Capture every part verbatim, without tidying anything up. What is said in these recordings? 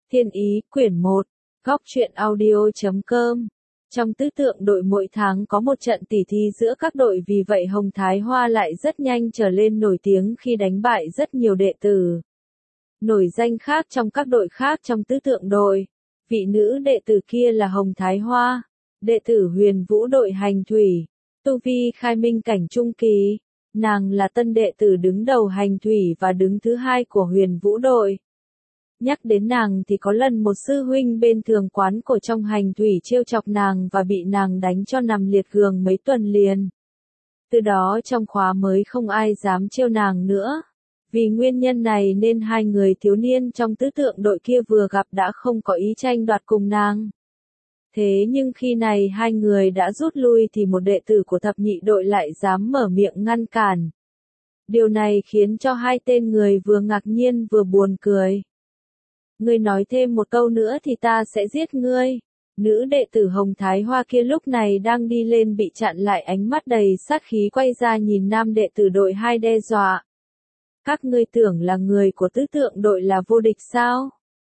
Thiên ý, quyển một, góc truyện audio.com. Trong tứ tượng đội mỗi tháng có một trận tỉ thí giữa các đội, vì vậy Hồng Thái Hoa lại rất nhanh trở lên nổi tiếng khi đánh bại rất nhiều đệ tử nổi danh khác trong các đội khác trong tứ tượng đội. Vị nữ đệ tử kia là Hồng Thái Hoa, đệ tử Huyền Vũ đội Hành Thủy, tu vi khai minh cảnh trung kỳ. Nàng là tân đệ tử đứng đầu Hành Thủy và đứng thứ hai của Huyền Vũ đội. Nhắc đến nàng thì có lần một sư huynh bên thường quán của trong Hành Thủy trêu chọc nàng và bị nàng đánh cho nằm liệt giường mấy tuần liền. Từ đó trong khóa mới không ai dám trêu nàng nữa. Vì nguyên nhân này nên hai người thiếu niên trong tứ tượng đội kia vừa gặp đã không có ý tranh đoạt cùng nàng. Thế nhưng khi này hai người đã rút lui thì một đệ tử của thập nhị đội lại dám mở miệng ngăn cản. Điều này khiến cho hai tên người vừa ngạc nhiên vừa buồn cười. Ngươi nói thêm một câu nữa thì ta sẽ giết ngươi. Nữ đệ tử Hồng Thái Hoa kia lúc này đang đi lên bị chặn lại, ánh mắt đầy sát khí quay ra nhìn nam đệ tử đội hai đe dọa. Các ngươi tưởng là người của tứ tượng đội là vô địch sao?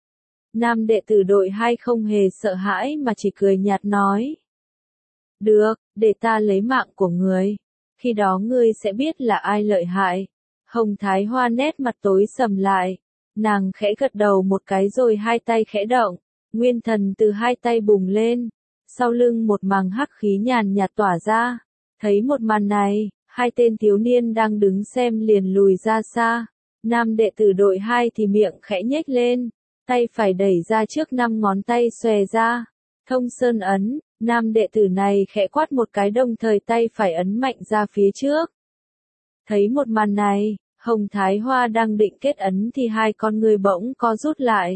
Nam đệ tử đội hai không hề sợ hãi mà chỉ cười nhạt nói. Được, để ta lấy mạng của ngươi. Khi đó ngươi sẽ biết là ai lợi hại. Hồng Thái Hoa nét mặt tối sầm lại. Nàng khẽ gật đầu một cái rồi hai tay khẽ động. Nguyên thần từ hai tay bùng lên. Sau lưng một màng hắc khí nhàn nhạt tỏa ra. Thấy một màn này, hai tên thiếu niên đang đứng xem liền lùi ra xa. Nam đệ tử đội hai thì miệng khẽ nhếch lên. Tay phải đẩy ra trước, năm ngón tay xòe ra. Thông sơn ấn, nam đệ tử này khẽ quát một cái đồng thời tay phải ấn mạnh ra phía trước. Thấy một màn này, Hồng Thái Hoa đang định kết ấn thì hai con người bỗng co rút lại.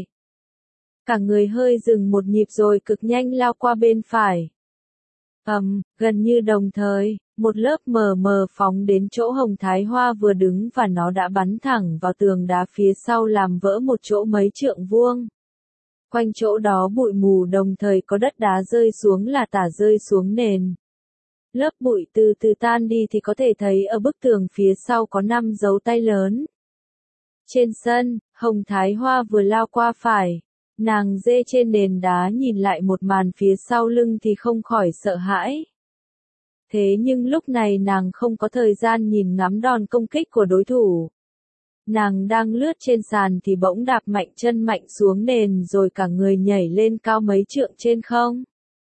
Cả người hơi dừng một nhịp rồi cực nhanh lao qua bên phải. Ầm, um, gần như đồng thời, một lớp mờ mờ phóng đến chỗ Hồng Thái Hoa vừa đứng và nó đã bắn thẳng vào tường đá phía sau làm vỡ một chỗ mấy trượng vuông. Quanh chỗ đó bụi mù, đồng thời có đất đá rơi xuống là tả rơi xuống nền. Lớp bụi từ từ tan đi thì có thể thấy ở bức tường phía sau có năm dấu tay lớn. Trên sân, Hồng Thái Hoa vừa lao qua phải. Nàng dê trên nền đá nhìn lại một màn phía sau lưng thì không khỏi sợ hãi. Thế nhưng lúc này nàng không có thời gian nhìn ngắm đòn công kích của đối thủ. Nàng đang lướt trên sàn thì bỗng đạp mạnh chân mạnh xuống nền rồi cả người nhảy lên cao mấy trượng trên không.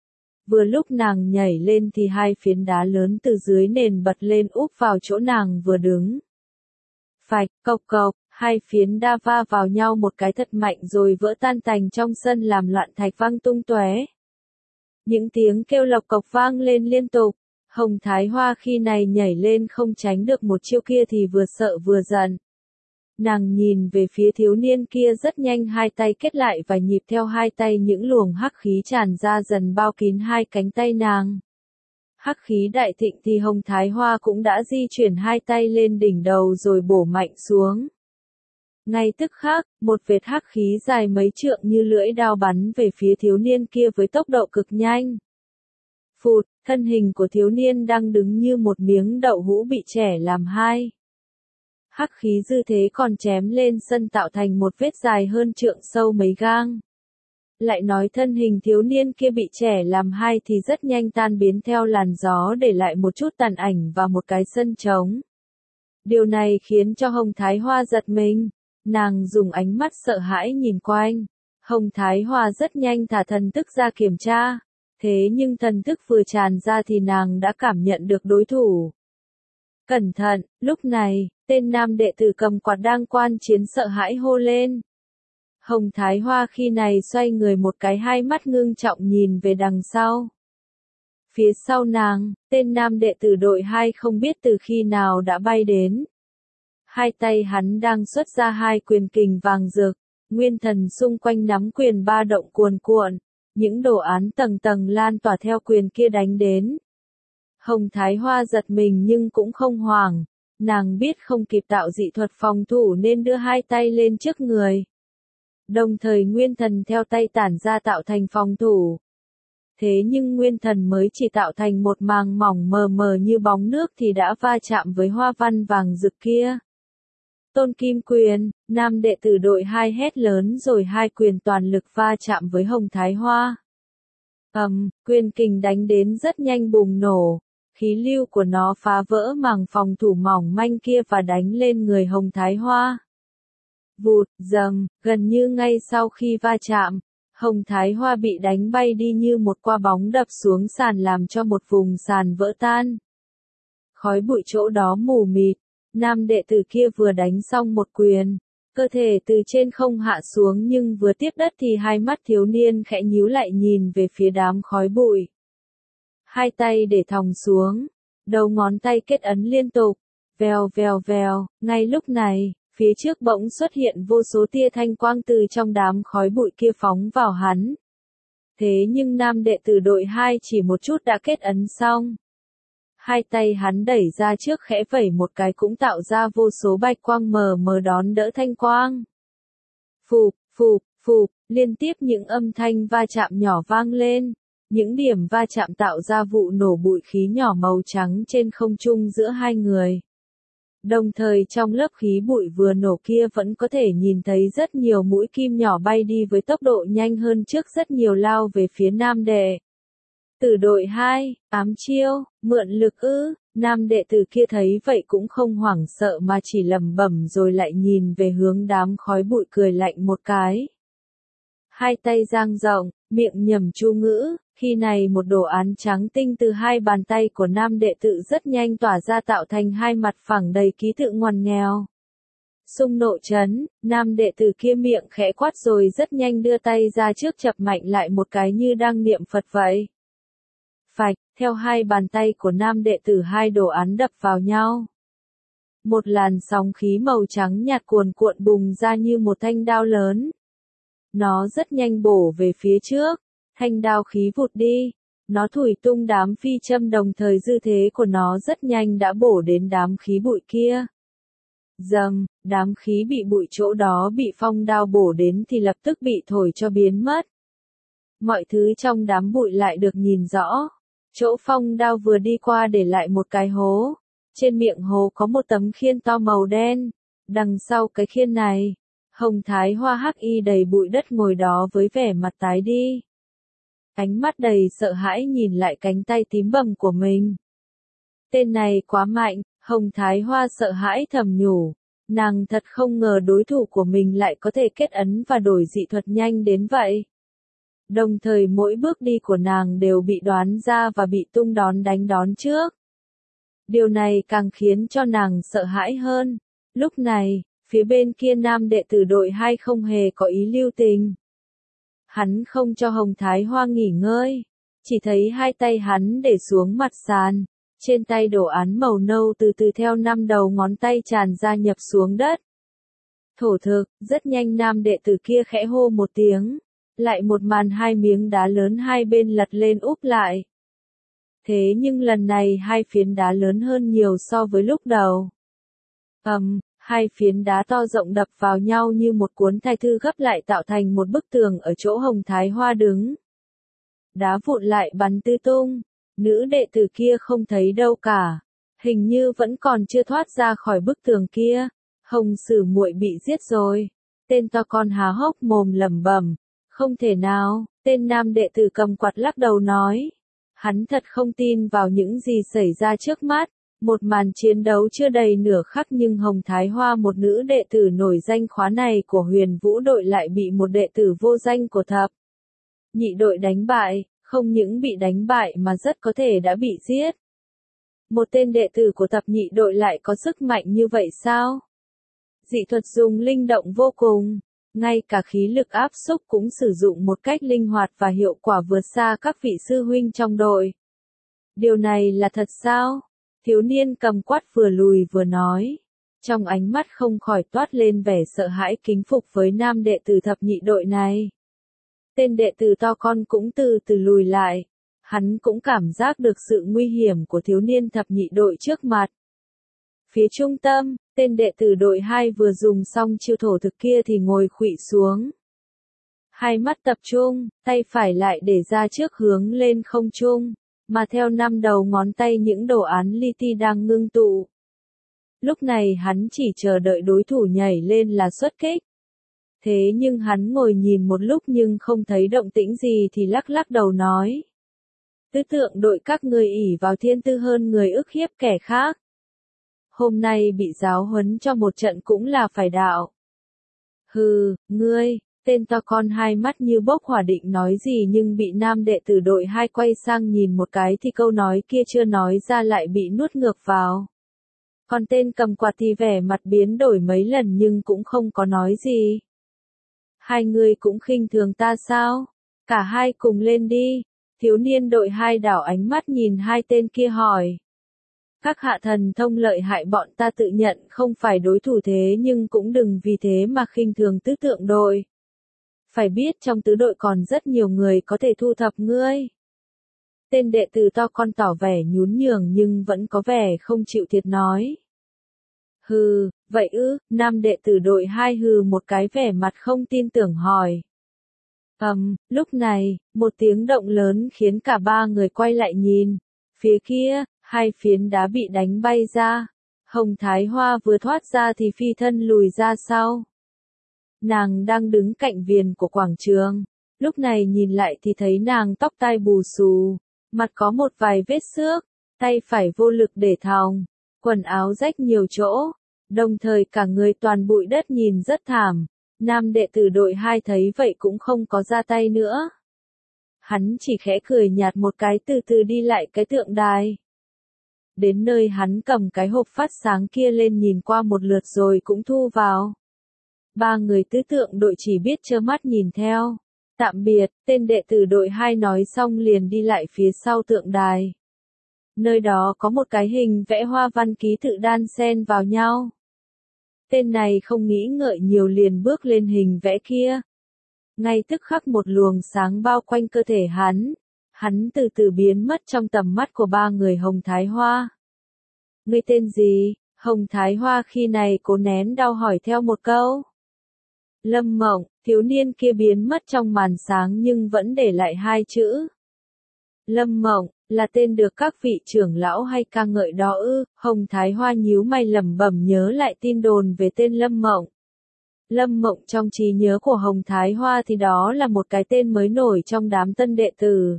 Vừa lúc nàng nhảy lên thì hai phiến đá lớn từ dưới nền bật lên úp vào chỗ nàng vừa đứng. Phạch, cộc cộc, hai phiến đá va vào nhau một cái thật mạnh rồi vỡ tan tành trong sân làm loạn thạch văng tung tóe. Những tiếng kêu lộc cộc vang lên liên tục. Hồng Thái Hoa khi này nhảy lên không tránh được một chiêu kia thì vừa sợ vừa giận. Nàng nhìn về phía thiếu niên kia rất nhanh, hai tay kết lại và nhịp theo hai tay những luồng hắc khí tràn ra dần bao kín hai cánh tay nàng. Hắc khí đại thịnh thì Hồng Thái Hoa cũng đã di chuyển hai tay lên đỉnh đầu rồi bổ mạnh xuống. Ngay tức khắc, một vệt hắc khí dài mấy trượng như lưỡi đao bắn về phía thiếu niên kia với tốc độ cực nhanh. Phụt, thân hình của thiếu niên đang đứng như một miếng đậu hũ bị chẻ làm hai. Hắc khí dư thế còn chém lên sân tạo thành một vết dài hơn trượng sâu mấy gang. Lại nói thân hình thiếu niên kia bị chẻ làm hai thì rất nhanh tan biến theo làn gió, để lại một chút tàn ảnh và một cái sân trống. Điều này khiến cho Hồng Thái Hoa giật mình. Nàng dùng ánh mắt sợ hãi nhìn quanh. Hồng Thái Hoa rất nhanh thả thần thức ra kiểm tra. Thế nhưng thần thức vừa tràn ra thì nàng đã cảm nhận được đối thủ. Cẩn thận, lúc này, tên nam đệ tử cầm quạt đang quan chiến sợ hãi hô lên. Hồng Thái Hoa khi này xoay người một cái, hai mắt ngưng trọng nhìn về đằng sau. Phía sau nàng, tên nam đệ tử đội hai không biết từ khi nào đã bay đến. Hai tay hắn đang xuất ra hai quyền kình vàng rực, nguyên thần xung quanh nắm quyền ba động cuồn cuộn, những đồ án tầng tầng lan tỏa theo quyền kia đánh đến. Hồng Thái Hoa giật mình nhưng cũng không hoảng, nàng biết không kịp tạo dị thuật phòng thủ nên đưa hai tay lên trước người. Đồng thời nguyên thần theo tay tản ra tạo thành phòng thủ. Thế nhưng nguyên thần mới chỉ tạo thành một màng mỏng mờ mờ như bóng nước thì đã va chạm với hoa văn vàng rực kia. Tôn Kim Quyền, nam đệ tử đội hai hét lớn rồi hai quyền toàn lực va chạm với Hồng Thái Hoa. ầm, um, quyền kình đánh đến rất nhanh bùng nổ, khí lưu của nó phá vỡ màng phòng thủ mỏng manh kia và đánh lên người Hồng Thái Hoa. Vụt, dầm, gần như ngay sau khi va chạm, Hồng Thái Hoa bị đánh bay đi như một quả bóng đập xuống sàn làm cho một vùng sàn vỡ tan. Khói bụi chỗ đó mù mịt, nam đệ tử kia vừa đánh xong một quyền, cơ thể từ trên không hạ xuống nhưng vừa tiếp đất thì hai mắt thiếu niên khẽ nhíu lại nhìn về phía đám khói bụi. Hai tay để thòng xuống, đầu ngón tay kết ấn liên tục, vèo vèo vèo, ngay lúc này, phía trước bỗng xuất hiện vô số tia thanh quang từ trong đám khói bụi kia phóng vào hắn. Thế nhưng nam đệ tử đội hai chỉ một chút đã kết ấn xong. Hai tay hắn đẩy ra trước khẽ vẩy một cái cũng tạo ra vô số bạch quang mờ mờ đón đỡ thanh quang. Phụp, phụp, phụp, liên tiếp những âm thanh va chạm nhỏ vang lên. Những điểm va chạm tạo ra vụ nổ bụi khí nhỏ màu trắng trên không trung giữa hai người. Đồng thời trong lớp khí bụi vừa nổ kia vẫn có thể nhìn thấy rất nhiều mũi kim nhỏ bay đi với tốc độ nhanh hơn trước rất nhiều lao về phía nam đệ tử đội hai, ám chiêu, mượn lực ư, nam đệ tử kia thấy vậy cũng không hoảng sợ mà chỉ lẩm bẩm rồi lại nhìn về hướng đám khói bụi cười lạnh một cái. Hai tay dang rộng, miệng nhẩm chú ngữ, khi này một đồ án trắng tinh từ hai bàn tay của nam đệ tử rất nhanh tỏa ra tạo thành hai mặt phẳng đầy ký tự ngoằn nghèo. Xung nộ chấn, nam đệ tử kia miệng khẽ quát rồi rất nhanh đưa tay ra trước chập mạnh lại một cái như đang niệm Phật vậy. Phạch, theo hai bàn tay của nam đệ tử hai đồ án đập vào nhau. Một làn sóng khí màu trắng nhạt cuồn cuộn bùng ra như một thanh đao lớn. Nó rất nhanh bổ về phía trước, thanh đao khí vụt đi, nó thổi tung đám phi châm đồng thời dư thế của nó rất nhanh đã bổ đến đám khí bụi kia. Dầm, đám khí bị bụi chỗ đó bị phong đao bổ đến thì lập tức bị thổi cho biến mất. Mọi thứ trong đám bụi lại được nhìn rõ. Chỗ phong đao vừa đi qua để lại một cái hố. Trên miệng hố có một tấm khiên to màu đen. Đằng sau cái khiên này, Hồng Thái Hoa hắc y đầy bụi đất ngồi đó với vẻ mặt tái đi. Ánh mắt đầy sợ hãi nhìn lại cánh tay tím bầm của mình. Tên này quá mạnh, Hồng Thái Hoa sợ hãi thầm nhủ. Nàng thật không ngờ đối thủ của mình lại có thể kết ấn và đổi dị thuật nhanh đến vậy. Đồng thời mỗi bước đi của nàng đều bị đoán ra và bị tung đón đánh đón trước. Điều này càng khiến cho nàng sợ hãi hơn. Lúc này, phía bên kia nam đệ tử đội hai không hề có ý lưu tình. Hắn không cho Hồng Thái Hoa nghỉ ngơi. Chỉ thấy hai tay hắn để xuống mặt sàn. Trên tay đồ án màu nâu từ từ theo năm đầu ngón tay tràn ra nhập xuống đất. Thổ thực, rất nhanh nam đệ tử kia khẽ hô một tiếng. Lại một màn hai miếng đá lớn hai bên lật lên úp lại. Thế nhưng lần này hai phiến đá lớn hơn nhiều so với lúc đầu. ầm, um, hai phiến đá to rộng đập vào nhau như một cuốn thai thư gấp lại tạo thành một bức tường ở chỗ Hồng Thái Hoa đứng. Đá vụn lại bắn tứ tung, nữ đệ tử kia không thấy đâu cả, hình như vẫn còn chưa thoát ra khỏi bức tường kia. Hồng Sử muội bị giết rồi. Tên to con há hốc mồm lẩm bẩm. Không thể nào, tên nam đệ tử cầm quạt lắc đầu nói. Hắn thật không tin vào những gì xảy ra trước mắt. Một màn chiến đấu chưa đầy nửa khắc nhưng Hồng Thái Hoa một nữ đệ tử nổi danh khóa này của Huyền Vũ đội lại bị một đệ tử vô danh của thập nhị đội đánh bại, không những bị đánh bại mà rất có thể đã bị giết. Một tên đệ tử của thập nhị đội lại có sức mạnh như vậy sao? Dị thuật dùng linh động vô cùng. Ngay cả khí lực áp xúc cũng sử dụng một cách linh hoạt và hiệu quả vượt xa các vị sư huynh trong đội. Điều này là thật sao? Thiếu niên cầm quạt vừa lùi vừa nói. Trong ánh mắt không khỏi toát lên vẻ sợ hãi kính phục với nam đệ tử thập nhị đội này. Tên đệ tử to con cũng từ từ lùi lại. Hắn cũng cảm giác được sự nguy hiểm của thiếu niên thập nhị đội trước mặt. Phía trung tâm, tên đệ tử đội hai vừa dùng xong chiêu thổ thực kia thì ngồi khuỵu xuống. Hai mắt tập trung, tay phải lại để ra trước hướng lên không trung, mà theo năm đầu ngón tay những đồ án li ti đang ngưng tụ. Lúc này hắn chỉ chờ đợi đối thủ nhảy lên là xuất kích. Thế nhưng hắn ngồi nhìn một lúc nhưng không thấy động tĩnh gì thì lắc lắc đầu nói. Tứ tượng đội các ngươi ỷ vào thiên tư hơn người ức hiếp kẻ khác. Hôm nay bị giáo huấn cho một trận cũng là phải đạo. Hừ, ngươi, tên to con hai mắt như bốc hỏa định nói gì nhưng bị nam đệ tử đội hai quay sang nhìn một cái thì câu nói kia chưa nói ra lại bị nuốt ngược vào. Còn tên cầm quạt thì vẻ mặt biến đổi mấy lần nhưng cũng không có nói gì. Hai người cũng khinh thường ta sao? Cả hai cùng lên đi. Thiếu niên đội hai đảo ánh mắt nhìn hai tên kia hỏi. Các hạ thần thông lợi hại bọn ta tự nhận không phải đối thủ thế nhưng cũng đừng vì thế mà khinh thường tứ tượng đội. Phải biết trong tứ đội còn rất nhiều người có thể thu thập ngươi. Tên đệ tử to con tỏ vẻ nhún nhường nhưng vẫn có vẻ không chịu thiệt nói. Hừ, vậy ư, nam đệ tử đội hai hừ một cái vẻ mặt không tin tưởng hỏi. Ầm, um, lúc này, một tiếng động lớn khiến cả ba người quay lại nhìn. Phía kia, hai phiến đá bị đánh bay ra. Hồng Thái Hoa vừa thoát ra thì phi thân lùi ra sau. Nàng đang đứng cạnh viền của quảng trường. Lúc này nhìn lại thì thấy nàng tóc tai bù xù, mặt có một vài vết xước, tay phải vô lực để thòng, quần áo rách nhiều chỗ, đồng thời cả người toàn bụi đất nhìn rất thảm. Nam đệ tử đội hai thấy vậy cũng không có ra tay nữa. Hắn chỉ khẽ cười nhạt một cái từ từ đi lại cái tượng đài. Đến nơi hắn cầm cái hộp phát sáng kia lên nhìn qua một lượt rồi cũng thu vào. Ba người tứ tượng đội chỉ biết trơ mắt nhìn theo. Tạm biệt, tên đệ tử đội hai nói xong liền đi lại phía sau tượng đài. Nơi đó có một cái hình vẽ hoa văn ký tự đan xen vào nhau. Tên này không nghĩ ngợi nhiều liền bước lên hình vẽ kia. Ngay tức khắc một luồng sáng bao quanh cơ thể hắn. Hắn từ từ biến mất trong tầm mắt của ba người Hồng Thái Hoa. Ngươi tên gì? Hồng Thái Hoa khi này cố nén đau hỏi theo một câu. Lâm Mộng, thiếu niên kia biến mất trong màn sáng nhưng vẫn để lại hai chữ. Lâm Mộng, là tên được các vị trưởng lão hay ca ngợi đó ư? Hồng Thái Hoa nhíu mày lẩm bẩm nhớ lại tin đồn về tên Lâm Mộng. Lâm Mộng trong trí nhớ của Hồng Thái Hoa thì đó là một cái tên mới nổi trong đám tân đệ tử.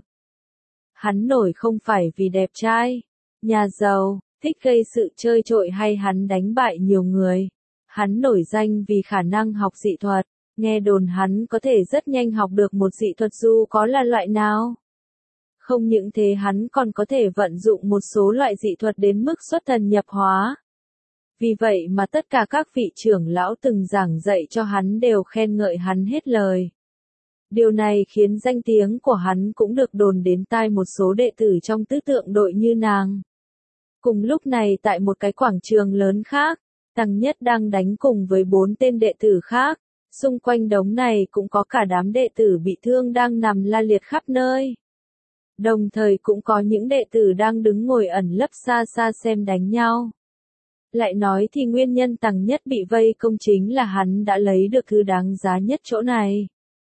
Hắn nổi không phải vì đẹp trai, nhà giàu, thích gây sự chơi trội hay hắn đánh bại nhiều người. Hắn nổi danh vì khả năng học dị thuật, nghe đồn hắn có thể rất nhanh học được một dị thuật dù có là loại nào. Không những thế hắn còn có thể vận dụng một số loại dị thuật đến mức xuất thần nhập hóa. Vì vậy mà tất cả các vị trưởng lão từng giảng dạy cho hắn đều khen ngợi hắn hết lời. Điều này khiến danh tiếng của hắn cũng được đồn đến tai một số đệ tử trong tứ tượng đội như nàng. Cùng lúc này tại một cái quảng trường lớn khác, Tăng Nhất đang đánh cùng với bốn tên đệ tử khác. Xung quanh đống này cũng có cả đám đệ tử bị thương đang nằm la liệt khắp nơi. Đồng thời cũng có những đệ tử đang đứng ngồi ẩn lấp xa xa xem đánh nhau. Lại nói thì nguyên nhân Tăng Nhất bị vây công chính là hắn đã lấy được thứ đáng giá nhất chỗ này.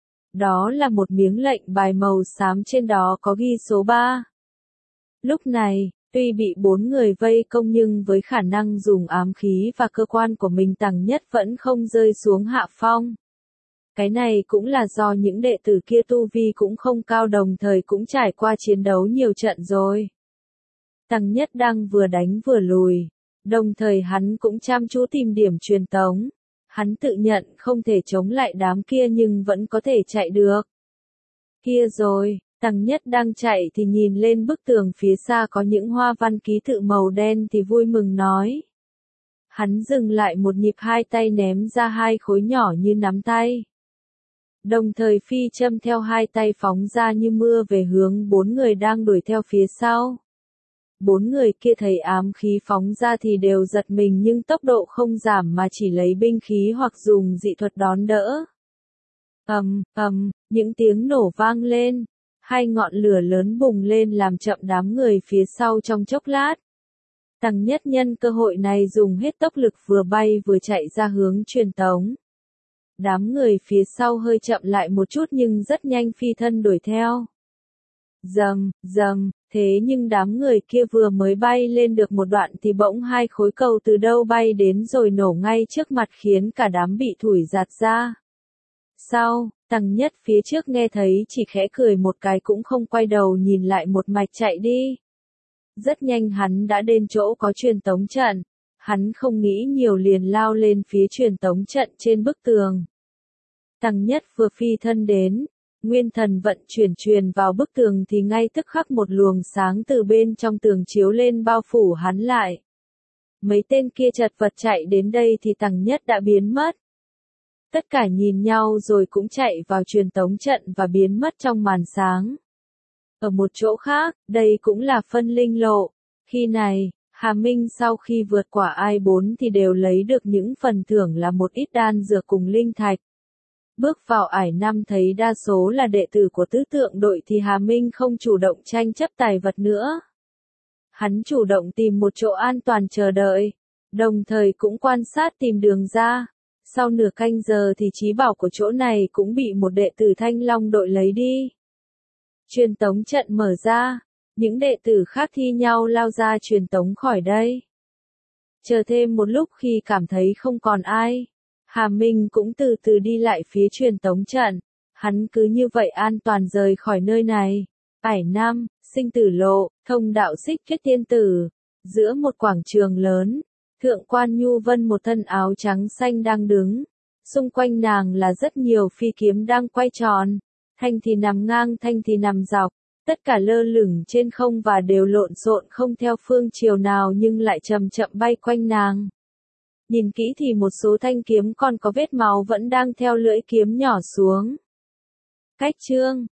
Đó là một miếng lệnh bài màu xám trên đó có ghi số ba. Lúc này, tuy bị bốn người vây công nhưng với khả năng dùng ám khí và cơ quan của mình Tăng Nhất vẫn không rơi xuống hạ phong. Cái này cũng là do những đệ tử kia tu vi cũng không cao đồng thời cũng trải qua chiến đấu nhiều trận rồi. Tăng Nhất đang vừa đánh vừa lùi, đồng thời hắn cũng chăm chú tìm điểm truyền tống. Hắn tự nhận không thể chống lại đám kia nhưng vẫn có thể chạy được. Kia rồi, Tăng Nhất đang chạy thì nhìn lên bức tường phía xa có những hoa văn ký tự màu đen thì vui mừng nói. Hắn dừng lại một nhịp hai tay ném ra hai khối nhỏ như nắm tay. Đồng thời phi châm theo hai tay phóng ra như mưa về hướng bốn người đang đuổi theo phía sau. Bốn người kia thấy ám khí phóng ra thì đều giật mình nhưng tốc độ không giảm mà chỉ lấy binh khí hoặc dùng dị thuật đón đỡ. Ầm, ầm, những tiếng nổ vang lên. Hai ngọn lửa lớn bùng lên làm chậm đám người phía sau trong chốc lát. Tăng Nhất nhân cơ hội này dùng hết tốc lực vừa bay vừa chạy ra hướng truyền tống. Đám người phía sau hơi chậm lại một chút nhưng rất nhanh phi thân đuổi theo. Rầm, rầm, Thế nhưng đám người kia vừa mới bay lên được một đoạn thì bỗng hai khối cầu từ đâu bay đến rồi nổ ngay trước mặt khiến cả đám bị thủi giạt ra. Sau, Tăng Nhất phía trước nghe thấy chỉ khẽ cười một cái cũng không quay đầu nhìn lại một mạch chạy đi. Rất nhanh hắn đã đến chỗ có truyền tống trận. Hắn không nghĩ nhiều liền lao lên phía truyền tống trận trên bức tường. Tăng Nhất vừa phi thân đến, nguyên thần vận chuyển truyền vào bức tường thì ngay tức khắc một luồng sáng từ bên trong tường chiếu lên bao phủ hắn lại. Mấy tên kia chật vật chạy đến đây thì Tăng Nhất đã biến mất. Tất cả nhìn nhau rồi cũng chạy vào truyền tống trận và biến mất trong màn sáng. Ở một chỗ khác, đây cũng là phân linh lộ. Khi này, Hà Minh sau khi vượt qua ai bốn thì đều lấy được những phần thưởng là một ít đan dược cùng linh thạch. Bước vào ải năm thấy đa số là đệ tử của tứ tượng đội thì Hà Minh không chủ động tranh chấp tài vật nữa. Hắn chủ động tìm một chỗ an toàn chờ đợi, đồng thời cũng quan sát tìm đường ra. Sau nửa canh giờ thì trí bảo của chỗ này cũng bị một đệ tử Thanh Long đội lấy đi. Truyền tống trận mở ra, những đệ tử khác thi nhau lao ra truyền tống khỏi đây. Chờ thêm một lúc khi cảm thấy không còn ai, Hà Minh cũng từ từ đi lại phía truyền tống trận. Hắn cứ như vậy an toàn rời khỏi nơi này. Ải năm, sinh tử lộ, thông đạo xích kết tiên tử. Giữa một quảng trường lớn, Thượng quan Nhu Vân một thân áo trắng xanh đang đứng. Xung quanh nàng là rất nhiều phi kiếm đang quay tròn. Thanh thì nằm ngang, thanh thì nằm dọc. Tất cả lơ lửng trên không và đều lộn xộn không theo phương chiều nào nhưng lại chậm chậm bay quanh nàng. Nhìn kỹ thì một số thanh kiếm còn có vết máu vẫn đang theo lưỡi kiếm nhỏ xuống. Cách chương